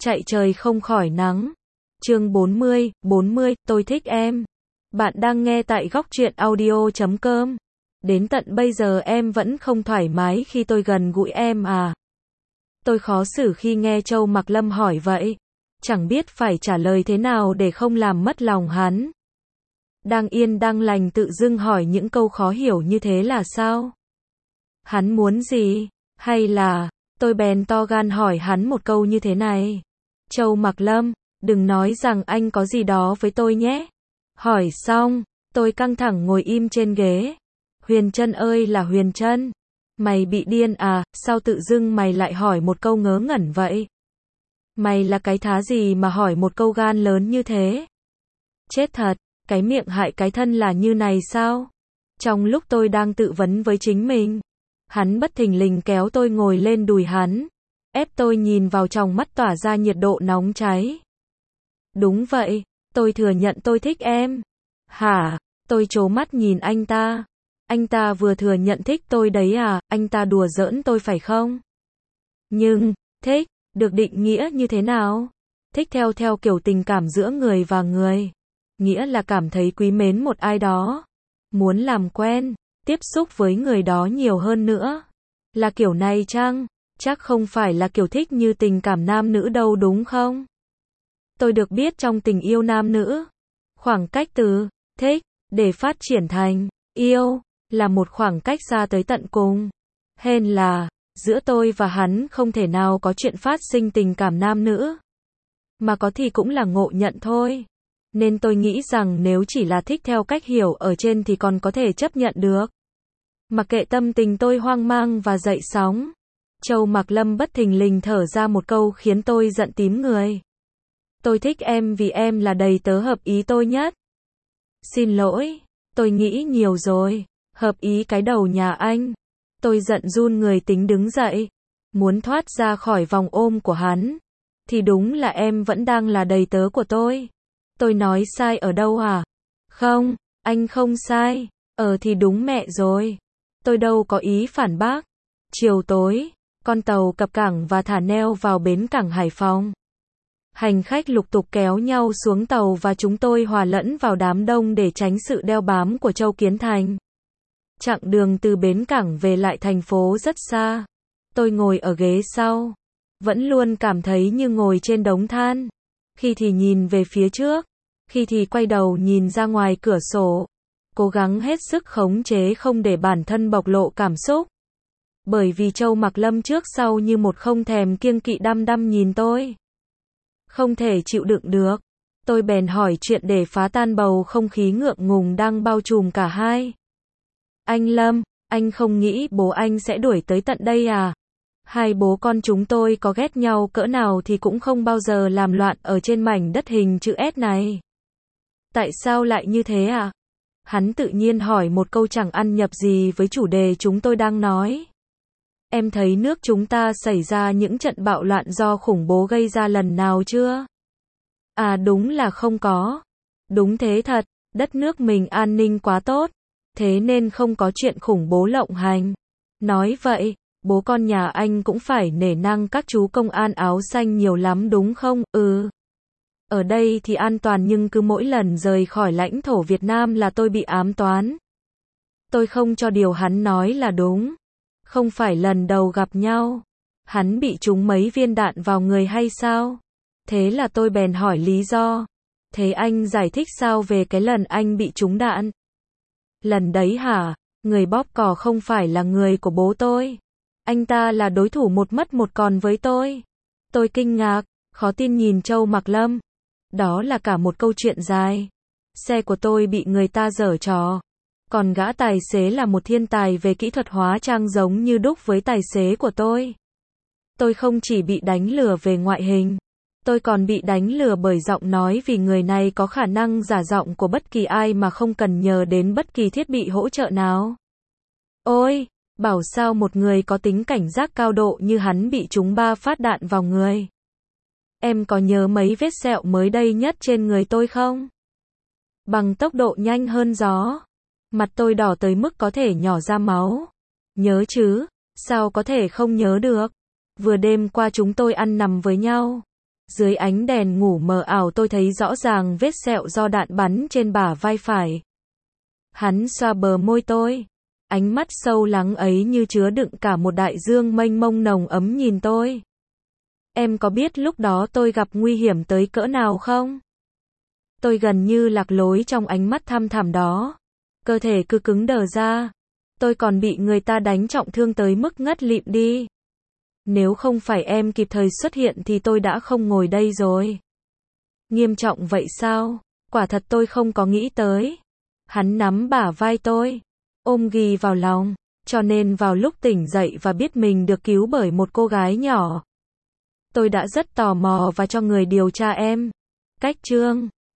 Chạy trời không khỏi nắng. Chương 40, tôi thích em. Bạn đang nghe tại góc truyện audio.com. Đến tận bây giờ em vẫn không thoải mái khi tôi gần gũi em à? Tôi khó xử khi nghe Châu Mặc Lâm hỏi vậy. Chẳng biết phải trả lời thế nào để không làm mất lòng hắn. Đang yên đang lành tự dưng hỏi những câu khó hiểu như thế là sao? Hắn muốn gì? Hay là... Tôi bèn to gan hỏi hắn một câu như thế này. Châu Mặc Lâm, đừng nói rằng anh có gì đó với tôi nhé. Hỏi xong, tôi căng thẳng ngồi im trên ghế. Huyền Trân ơi là Huyền Trân. Mày bị điên à, sao tự dưng mày lại hỏi một câu ngớ ngẩn vậy? Mày là cái thá gì mà hỏi một câu gan lớn như thế? Chết thật, cái miệng hại cái thân là như này sao? Trong lúc tôi đang tự vấn với chính mình, hắn bất thình lình kéo tôi ngồi lên đùi hắn, ép tôi nhìn vào tròng mắt tỏa ra nhiệt độ nóng cháy. Đúng vậy, tôi thừa nhận tôi thích em. Hả? Tôi trố mắt nhìn anh ta. Anh ta vừa thừa nhận thích tôi đấy à, anh ta đùa giỡn tôi phải không? Nhưng, thích, được định nghĩa như thế nào? Thích theo kiểu tình cảm giữa người và người. Nghĩa là cảm thấy quý mến một ai đó. Muốn làm quen, tiếp xúc với người đó nhiều hơn nữa. Là kiểu này chăng? Chắc không phải là kiểu thích như tình cảm nam nữ đâu đúng không? Tôi được biết trong tình yêu nam nữ, khoảng cách từ thích để phát triển thành yêu là một khoảng cách xa tới tận cùng. Hên là giữa tôi và hắn không thể nào có chuyện phát sinh tình cảm nam nữ. Mà có thì cũng là ngộ nhận thôi. Nên tôi nghĩ rằng nếu chỉ là thích theo cách hiểu ở trên thì còn có thể chấp nhận được. Mặc kệ tâm tình tôi hoang mang và dậy sóng, Châu Mặc Lâm bất thình lình thở ra một câu khiến tôi giận tím người. Tôi thích em vì em là đầy tớ hợp ý tôi nhất. Xin lỗi, tôi nghĩ nhiều rồi. Hợp ý cái đầu nhà anh. Tôi giận run người tính đứng dậy, muốn thoát ra khỏi vòng ôm của hắn. Thì đúng là em vẫn đang là đầy tớ của tôi. Tôi nói sai ở đâu à? Không, anh không sai. Thì đúng mẹ rồi. Tôi đâu có ý phản bác. Chiều tối, con tàu cập cảng và thả neo vào bến cảng Hải Phòng. Hành khách lục tục kéo nhau xuống tàu và chúng tôi hòa lẫn vào đám đông để tránh sự đeo bám của Châu Kiến Thành. Chặng đường từ bến cảng về lại thành phố rất xa. Tôi ngồi ở ghế sau, vẫn luôn cảm thấy như ngồi trên đống than. Khi thì nhìn về phía trước, khi thì quay đầu nhìn ra ngoài cửa sổ, cố gắng hết sức khống chế không để bản thân bộc lộ cảm xúc. Bởi vì Châu Mặc Lâm trước sau như một không thèm kiêng kỵ đăm đăm nhìn tôi. Không thể chịu đựng được, tôi bèn hỏi chuyện để phá tan bầu không khí ngượng ngùng đang bao trùm cả hai. Anh Lâm, anh không nghĩ bố anh sẽ đuổi tới tận đây à? Hai bố con chúng tôi có ghét nhau cỡ nào thì cũng không bao giờ làm loạn ở trên mảnh đất hình chữ S này. Tại sao lại như thế à? Hắn tự nhiên hỏi một câu chẳng ăn nhập gì với chủ đề chúng tôi đang nói. Em thấy nước chúng ta xảy ra những trận bạo loạn do khủng bố gây ra lần nào chưa? À đúng là không có. Đúng thế thật, đất nước mình an ninh quá tốt. Thế nên không có chuyện khủng bố lộng hành. Nói vậy, bố con nhà anh cũng phải nể nang các chú công an áo xanh nhiều lắm đúng không? Ở đây thì an toàn nhưng cứ mỗi lần rời khỏi lãnh thổ Việt Nam là tôi bị ám toán. Tôi không cho điều hắn nói là đúng. Không phải lần đầu gặp nhau. Hắn bị trúng mấy viên đạn vào người hay sao? Thế là tôi bèn hỏi lý do. Thế anh giải thích sao về cái lần anh bị trúng đạn? Lần đấy hả? Người bóp cò không phải là người của bố tôi. Anh ta là đối thủ một mất một còn với tôi. Tôi kinh ngạc, khó tin nhìn Châu Mặc Lâm. Đó là cả một câu chuyện dài. Xe của tôi bị người ta giở trò. Còn gã tài xế là một thiên tài về kỹ thuật hóa trang giống như đúc với tài xế của tôi. Tôi không chỉ bị đánh lừa về ngoại hình. Tôi còn bị đánh lừa bởi giọng nói vì người này có khả năng giả giọng của bất kỳ ai mà không cần nhờ đến bất kỳ thiết bị hỗ trợ nào. Ôi, bảo sao một người có tính cảnh giác cao độ như hắn bị trúng 3 phát đạn vào người. Em có nhớ mấy vết sẹo mới đây nhất trên người tôi không? Bằng tốc độ nhanh hơn gió. Mặt tôi đỏ tới mức có thể nhỏ ra máu. Nhớ chứ, sao có thể không nhớ được. Vừa đêm qua chúng tôi ăn nằm với nhau. Dưới ánh đèn ngủ mờ ảo tôi thấy rõ ràng vết sẹo do đạn bắn trên bả vai phải. Hắn xoa bờ môi tôi. Ánh mắt sâu lắng ấy như chứa đựng cả một đại dương mênh mông nồng ấm nhìn tôi. Em có biết lúc đó tôi gặp nguy hiểm tới cỡ nào không? Tôi gần như lạc lối trong ánh mắt thăm thẳm đó. Cơ thể cứ cứng đờ ra. Tôi còn bị người ta đánh trọng thương tới mức ngất lịm đi. Nếu không phải em kịp thời xuất hiện thì tôi đã không ngồi đây rồi. Nghiêm trọng vậy sao? Quả thật tôi không có nghĩ tới. Hắn nắm bả vai tôi, ôm ghì vào lòng. Cho nên vào lúc tỉnh dậy và biết mình được cứu bởi một cô gái nhỏ, tôi đã rất tò mò và cho người điều tra em. Cách chương